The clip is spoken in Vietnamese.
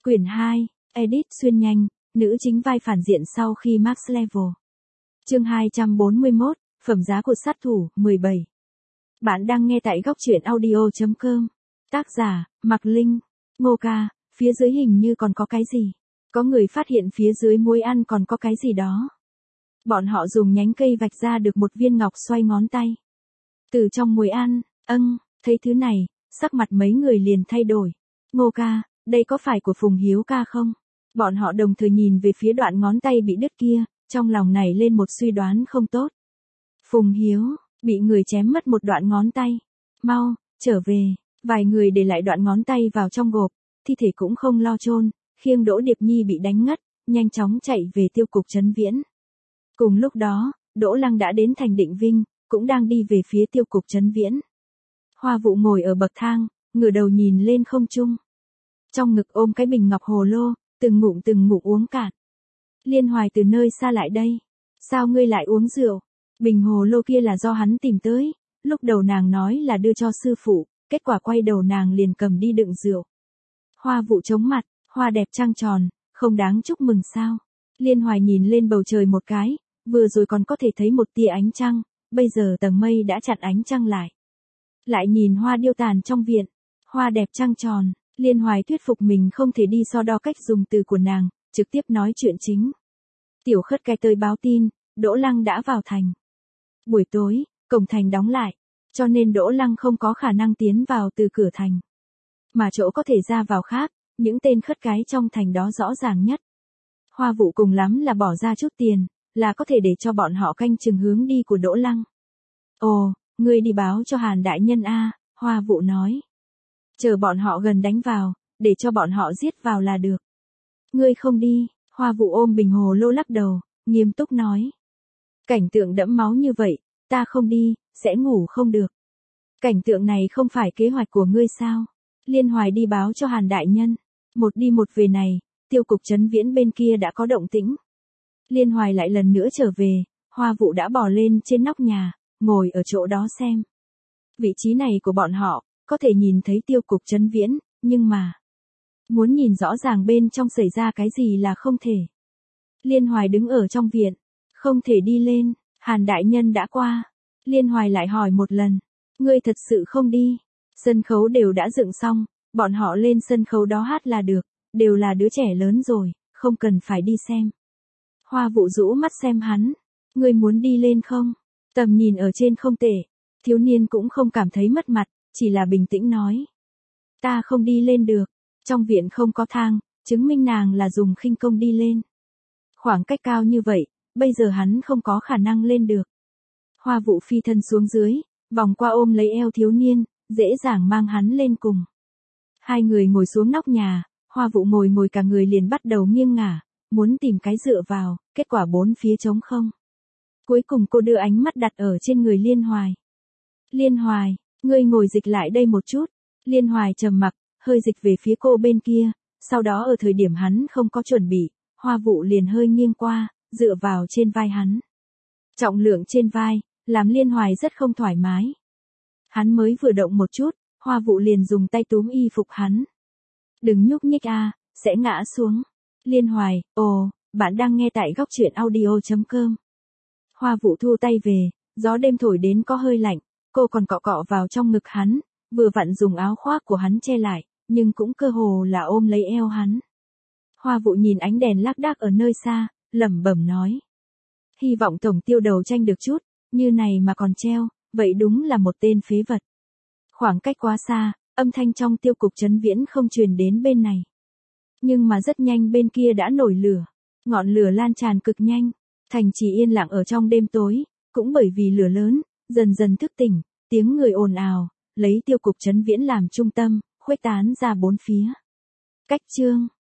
Quyển 2, Edit xuyên nhanh, nữ chính vai phản diện sau khi max level. Chương 241, Phẩm giá của sát thủ, 17. Bạn đang nghe tại góc truyện audio.com. Tác giả, Mạc Linh. Ngô ca, phía dưới hình như còn có cái gì. Có người phát hiện phía dưới muối ăn còn có cái gì đó. Bọn họ dùng nhánh cây vạch ra được một viên ngọc xoay ngón tay. Từ trong muối ăn, thấy thứ này, sắc mặt mấy người liền thay đổi. Ngô ca, đây có phải của Phùng Hiếu ca không? Bọn họ đồng thời nhìn về phía đoạn ngón tay bị đứt kia, trong lòng nảy lên một suy đoán không tốt. Phùng Hiếu, bị người chém mất một đoạn ngón tay. Mau, trở về. Vài người để lại đoạn ngón tay vào trong gộp, thi thể cũng không lo chôn, khiêng Đỗ Điệp Nhi bị đánh ngất, nhanh chóng chạy về tiêu cục Trấn Viễn. Cùng lúc đó, Đỗ Lăng đã đến thành Định Vinh, cũng đang đi về phía tiêu cục Trấn Viễn. Hoa Vụ ngồi ở bậc thang, ngửa đầu nhìn lên không trung. Trong ngực ôm cái bình ngọc hồ lô, từng ngụm uống cạn. Liên Hoài từ nơi xa lại đây. Sao ngươi lại uống rượu? Bình hồ lô kia là do hắn tìm tới, lúc đầu nàng nói là đưa cho sư phụ, kết quả quay đầu nàng liền cầm đi đựng rượu. Hoa Vụ chống mặt, hoa đẹp trăng tròn, không đáng chúc mừng sao? Liên Hoài nhìn lên bầu trời một cái, vừa rồi còn có thể thấy một tia ánh trăng, bây giờ tầng mây đã chặn ánh trăng lại. Lại nhìn hoa điêu tàn trong viện, hoa đẹp trăng tròn, Liên Hoài thuyết phục mình không thể đi so đo cách dùng từ của nàng, trực tiếp nói chuyện chính. Tiểu Khất Cái tới báo tin, Đỗ Lăng đã vào thành. Buổi tối, cổng thành đóng lại, cho nên Đỗ Lăng không có khả năng tiến vào từ cửa thành. Mà chỗ có thể ra vào khác, những tên khất cái trong thành đó rõ ràng nhất. Hoa Vụ cùng lắm là bỏ ra chút tiền, là có thể để cho bọn họ canh chừng hướng đi của Đỗ Lăng. Ồ, ngươi đi báo cho Hàn đại nhân a, Hoa Vụ nói. Chờ bọn họ gần đánh vào, để cho bọn họ giết vào là được. Ngươi không đi, Hoa Vụ ôm bình hồ lô lắc đầu, nghiêm túc nói. Cảnh tượng đẫm máu như vậy, ta không đi, sẽ ngủ không được. Cảnh tượng này không phải kế hoạch của ngươi sao? Liên Hoài đi báo cho Hàn đại nhân. Một đi một về này, tiêu cục Trấn Viễn bên kia đã có động tĩnh. Liên Hoài lại lần nữa trở về, Hoa Vụ đã bò lên trên nóc nhà, ngồi ở chỗ đó xem. Vị trí này của bọn họ, có thể nhìn thấy tiêu cục Trấn Viễn, nhưng mà muốn nhìn rõ ràng bên trong xảy ra cái gì là không thể. Liên Hoài đứng ở trong viện, không thể đi lên, Hàn đại nhân đã qua. Liên Hoài lại hỏi một lần, ngươi thật sự không đi? Sân khấu đều đã dựng xong, bọn họ lên sân khấu đó hát là được, đều là đứa trẻ lớn rồi, không cần phải đi xem. Hoa Vụ rũ mắt xem hắn, ngươi muốn đi lên không? Tầm nhìn ở trên không tệ, thiếu niên cũng không cảm thấy mất mặt, chỉ là bình tĩnh nói. Ta không đi lên được, trong viện không có thang, chứng minh nàng là dùng khinh công đi lên. Khoảng cách cao như vậy, bây giờ hắn không có khả năng lên được. Hoa Vụ phi thân xuống dưới, vòng qua ôm lấy eo thiếu niên, dễ dàng mang hắn lên cùng. Hai người ngồi xuống nóc nhà, Hoa Vụ ngồi cả người liền bắt đầu nghiêng ngả, muốn tìm cái dựa vào, kết quả bốn phía trống không. Cuối cùng cô đưa ánh mắt đặt ở trên người Liên Hoài. Liên Hoài, ngươi ngồi dịch lại đây một chút. Liên Hoài trầm mặc, hơi dịch về phía cô bên kia, sau đó ở thời điểm hắn không có chuẩn bị, Hoa Vụ liền hơi nghiêng qua, dựa vào trên vai hắn. Trọng lượng trên vai, làm Liên Hoài rất không thoải mái. Hắn mới vừa động một chút, Hoa Vụ liền dùng tay túm y phục hắn. Đừng nhúc nhích a, sẽ ngã xuống. Liên Hoài, ồ, bạn đang nghe tại góc truyện audio.com. Hoa Vụ thu tay về, gió đêm thổi đến có hơi lạnh, cô còn cọ cọ vào trong ngực hắn, vừa vặn dùng áo khoác của hắn che lại, nhưng cũng cơ hồ là ôm lấy eo hắn. Hoa Vụ nhìn ánh đèn lác đác ở nơi xa, lẩm bẩm nói. Hy vọng tổng tiêu đầu tranh được chút, như này mà còn treo, vậy đúng là một tên phế vật. Khoảng cách quá xa, âm thanh trong tiêu cục Trấn Viễn không truyền đến bên này. Nhưng mà rất nhanh bên kia đã nổi lửa, ngọn lửa lan tràn cực nhanh, thành trì yên lặng ở trong đêm tối, cũng bởi vì lửa lớn, dần dần thức tỉnh, tiếng người ồn ào, lấy tiêu cục Trấn Viễn làm trung tâm, khuếch tán ra bốn phía. Cách chương